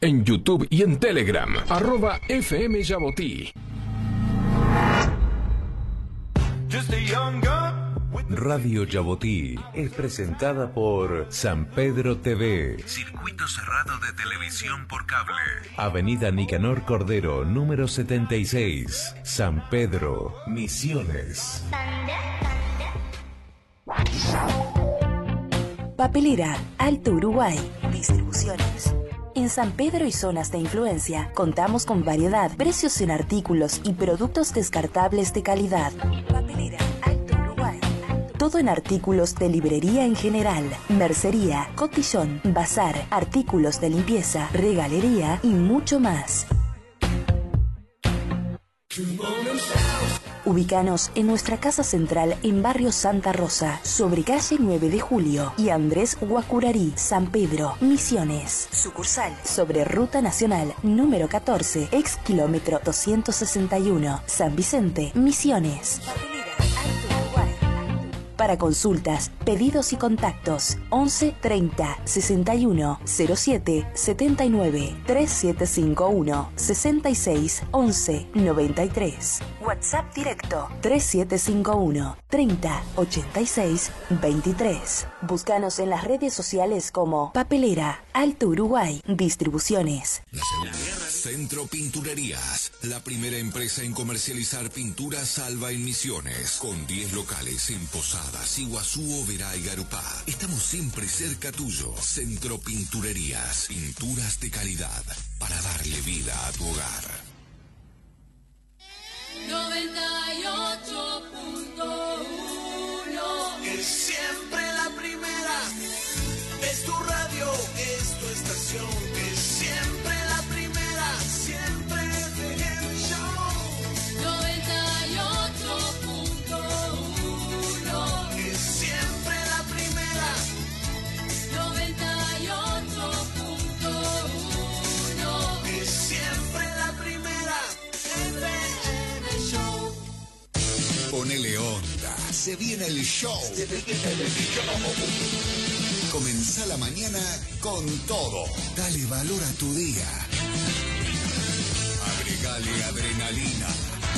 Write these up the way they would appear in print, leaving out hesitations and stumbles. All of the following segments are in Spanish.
en YouTube y en Telegram, @FM Jabotí. Radio Jabotí es presentada por San Pedro TV, circuito cerrado de televisión por cable. Avenida Nicanor Cordero, número 76, San Pedro, Misiones. Papelera, Alto Uruguay, distribuciones. En San Pedro y zonas de influencia, contamos con variedad, precios en artículos y productos descartables de calidad. Papelera, Alto Uruguay. Todo en artículos de librería en general, mercería, cotillón, bazar, artículos de limpieza, regalería y mucho más. Ubícanos en nuestra casa central en barrio Santa Rosa, sobre calle 9 de Julio y Andrés Guacurarí, San Pedro, Misiones. Sucursal sobre Ruta Nacional número 14, ex kilómetro 261, San Vicente, Misiones. Para consultas, pedidos y contactos, 11 30 61 07 79 3751 66 11 93. WhatsApp directo 3751 30 86 23. Búscanos en las redes sociales como Papelera, Alto Uruguay, Distribuciones. Centro Pinturerías, la primera empresa en comercializar pinturas salva en Misiones, con 10 locales en Posadas, Iguazú, Oberá y Garupá. Estamos siempre cerca tuyo. Centro Pinturerías, pinturas de calidad para darle vida a tu hogar. 98.1 es siempre la primera. Es tu radio, es tu estación, es siempre la primera, siempre FM Show. 98.1 es siempre la primera. 98.1 es siempre la primera. FM Show. Ponele onda, se viene el show. Comenzá la mañana con todo. Dale valor a tu día. Agregale adrenalina.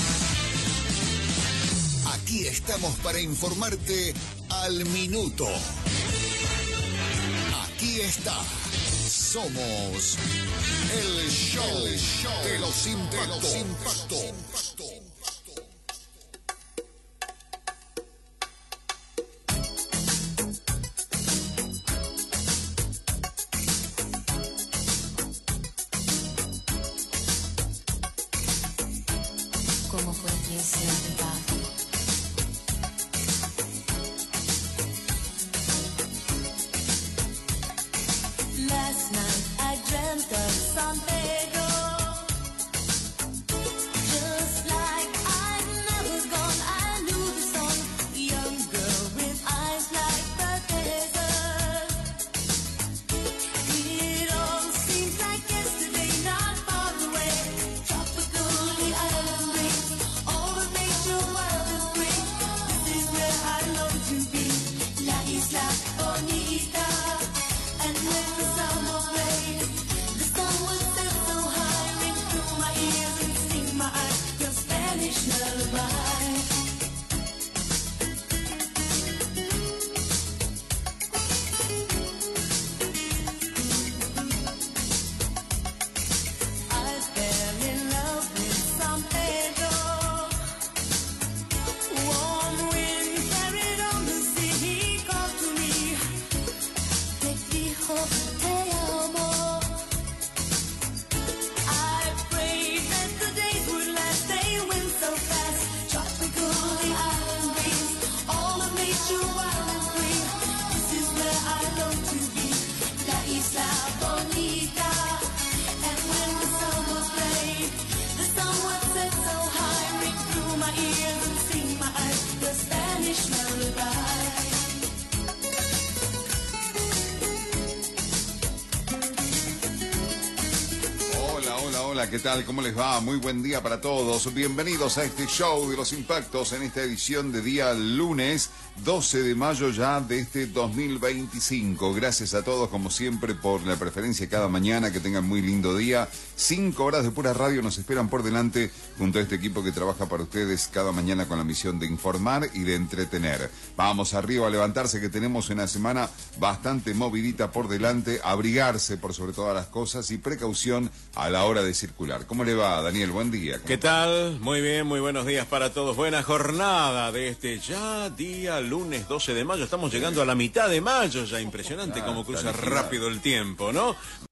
Aquí estamos para informarte al minuto. Aquí está. Somos el show de los impactos. ¿Cómo fue que se va? Last night I dreamt of San Pedro. Just like I never gone, I knew the song. Young girl with eyes like the desert. It all seems like yesterday, not far away. Tropical, the island breeze, all that makes you Hola, ¿qué tal? ¿Cómo les va? Muy buen día para todos. Bienvenidos a este show de los impactos en esta edición de día lunes 12 de mayo ya de este 2025. Gracias a todos, como siempre, por la preferencia cada mañana. Que tengan muy lindo día. 5 horas de pura radio nos esperan por delante junto a este equipo que trabaja para ustedes cada mañana con la misión de informar y de entretener. Vamos arriba a levantarse, que tenemos una semana bastante movidita por delante. Abrigarse por sobre todas las cosas y precaución a la hora de circular. ¿Cómo le va, Daniel? Buen día. ¿Qué tal? Muy bien, muy buenos días para todos. Buena jornada de este ya día lunes 12 de mayo. Estamos llegando a la mitad de mayo ya. Impresionante cómo cruza rápido el tiempo, ¿no?